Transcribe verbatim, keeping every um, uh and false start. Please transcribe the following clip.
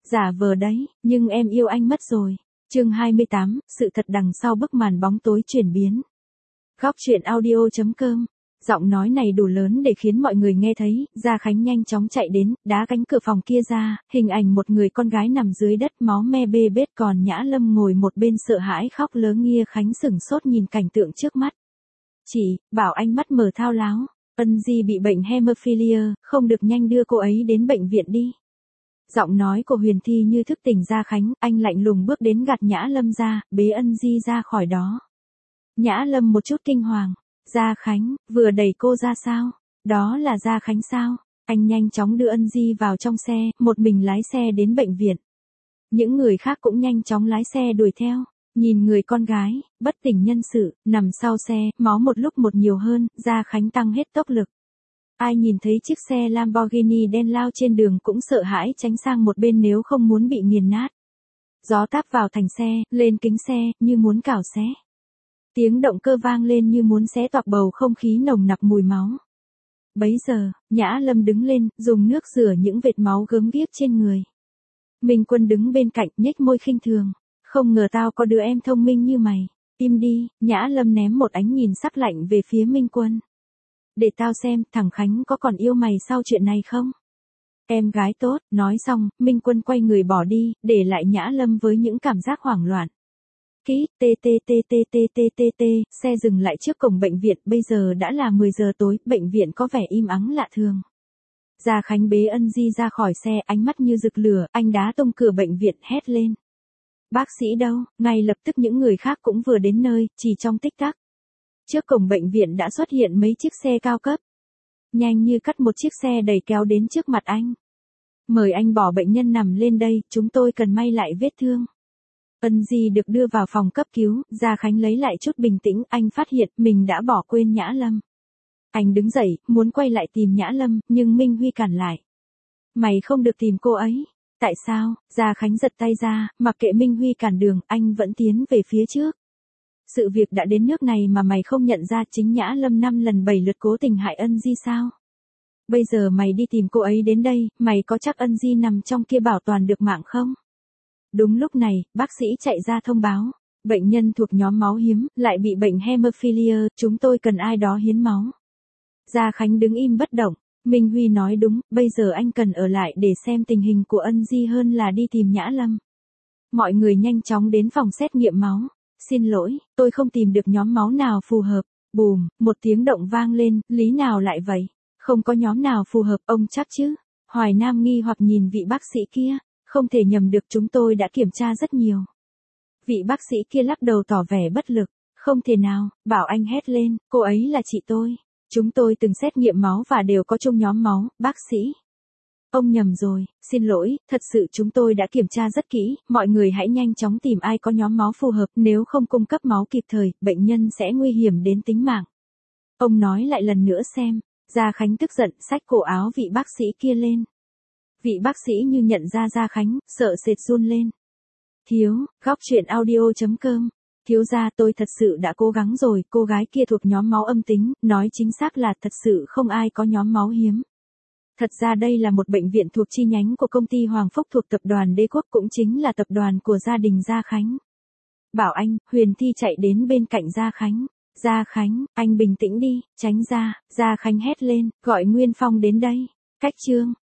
Giả vờ đấy, nhưng em yêu anh mất rồi. Chương hai mươi tám, sự thật đằng sau bức màn bóng tối chuyển biến. Góc truyện audio chấm com. Giọng nói này đủ lớn để khiến mọi người nghe thấy, Gia Khánh nhanh chóng chạy đến, đá cánh cửa phòng kia ra, hình ảnh một người con gái nằm dưới đất máu me bê bết, còn Nhã Lâm ngồi một bên sợ hãi khóc lớn. Nghia Khánh sửng sốt nhìn cảnh tượng trước mắt. Chị, bảo anh mắt mờ thao láo, Ân Di bị bệnh hemophilia, không được nhanh đưa cô ấy đến bệnh viện đi. Giọng nói của Huyền Thi như thức tỉnh Gia Khánh, anh lạnh lùng bước đến gạt Nhã Lâm ra, bế Ân Di ra khỏi đó. Nhã Lâm một chút kinh hoàng. Gia Khánh, vừa đẩy cô ra sao? Đó là Gia Khánh sao? Anh nhanh chóng đưa Ân Di vào trong xe, một mình lái xe đến bệnh viện. Những người khác cũng nhanh chóng lái xe đuổi theo. Nhìn người con gái, bất tỉnh nhân sự, nằm sau xe, máu một lúc một nhiều hơn, Gia Khánh tăng hết tốc lực. Ai nhìn thấy chiếc xe Lamborghini đen lao trên đường cũng sợ hãi tránh sang một bên nếu không muốn bị nghiền nát. Gió táp vào thành xe, lên kính xe, như muốn cào xé. Tiếng động cơ vang lên như muốn xé toạc bầu không khí nồng nặc mùi máu. Bấy giờ, Nhã Lâm đứng lên, dùng nước rửa những vệt máu gớm ghiếc trên người. Minh Quân đứng bên cạnh, nhếch môi khinh thường. Không ngờ tao có đứa em thông minh như mày. Im đi, Nhã Lâm ném một ánh nhìn sắc lạnh về phía Minh Quân. Để tao xem, thằng Khánh có còn yêu mày sau chuyện này không? Em gái tốt, nói xong, Minh Quân quay người bỏ đi, để lại Nhã Lâm với những cảm giác hoảng loạn. Ký, tê tê tê tê tê tê tê tê, xe dừng lại trước cổng bệnh viện, bây giờ đã là mười giờ tối, bệnh viện có vẻ im ắng lạ thường. Gia Khánh bế Ân Di ra khỏi xe, ánh mắt như rực lửa, anh đá tung cửa bệnh viện, hét lên. Bác sĩ đâu? Ngay lập tức những người khác cũng vừa đến nơi, chỉ trong tích tắc. Trước cổng bệnh viện đã xuất hiện mấy chiếc xe cao cấp. Nhanh như cắt một chiếc xe đẩy kéo đến trước mặt anh. Mời anh bỏ bệnh nhân nằm lên đây, chúng tôi cần may lại vết thương. Ân Di được đưa vào phòng cấp cứu, Gia Khánh lấy lại chút bình tĩnh, anh phát hiện mình đã bỏ quên Nhã Lâm. Anh đứng dậy, muốn quay lại tìm Nhã Lâm, nhưng Minh Huy cản lại. Mày không được tìm cô ấy. Tại sao? Gia Khánh giật tay ra, mặc kệ Minh Huy cản đường, anh vẫn tiến về phía trước. Sự việc đã đến nước này mà mày không nhận ra chính Nhã Lâm năm lần bảy lượt cố tình hại Ân Di sao? Bây giờ mày đi tìm cô ấy đến đây, mày có chắc Ân Di nằm trong kia bảo toàn được mạng không? Đúng lúc này, bác sĩ chạy ra thông báo. Bệnh nhân thuộc nhóm máu hiếm, lại bị bệnh hemophilia, chúng tôi cần ai đó hiến máu. Gia Khánh đứng im bất động. Minh Huy nói đúng, bây giờ anh cần ở lại để xem tình hình của Ân Di hơn là đi tìm Nhã Lâm. Mọi người nhanh chóng đến phòng xét nghiệm máu. Xin lỗi, tôi không tìm được nhóm máu nào phù hợp. Bùm, một tiếng động vang lên, lý nào lại vậy? Không có nhóm nào phù hợp, ông chắc chứ? Hoài Nam nghi hoặc nhìn vị bác sĩ kia. Không thể nhầm được, chúng tôi đã kiểm tra rất nhiều. Vị bác sĩ kia lắc đầu tỏ vẻ bất lực. Không thể nào, bảo anh hét lên, cô ấy là chị tôi. Chúng tôi từng xét nghiệm máu và đều có chung nhóm máu, bác sĩ. Ông nhầm rồi, xin lỗi, thật sự chúng tôi đã kiểm tra rất kỹ, mọi người hãy nhanh chóng tìm ai có nhóm máu phù hợp, nếu không cung cấp máu kịp thời, bệnh nhân sẽ nguy hiểm đến tính mạng. Ông nói lại lần nữa xem. Gia Khánh tức giận, xách cổ áo vị bác sĩ kia lên. Vị bác sĩ như nhận ra Gia Khánh, sợ sệt run lên. Thiếu, góc truyện audio chấm com. Thiếu gia, tôi thật sự đã cố gắng rồi, cô gái kia thuộc nhóm máu âm tính, nói chính xác là thật sự không ai có nhóm máu hiếm. Thật ra đây là một bệnh viện thuộc chi nhánh của công ty Hoàng Phúc thuộc tập đoàn Đế Quốc, cũng chính là tập đoàn của gia đình Gia Khánh. Bảo anh, Huyền Thi chạy đến bên cạnh Gia Khánh. Gia Khánh, anh bình tĩnh đi, tránh ra, Gia Khánh hét lên, gọi Nguyên Phong đến đây. Cách chương.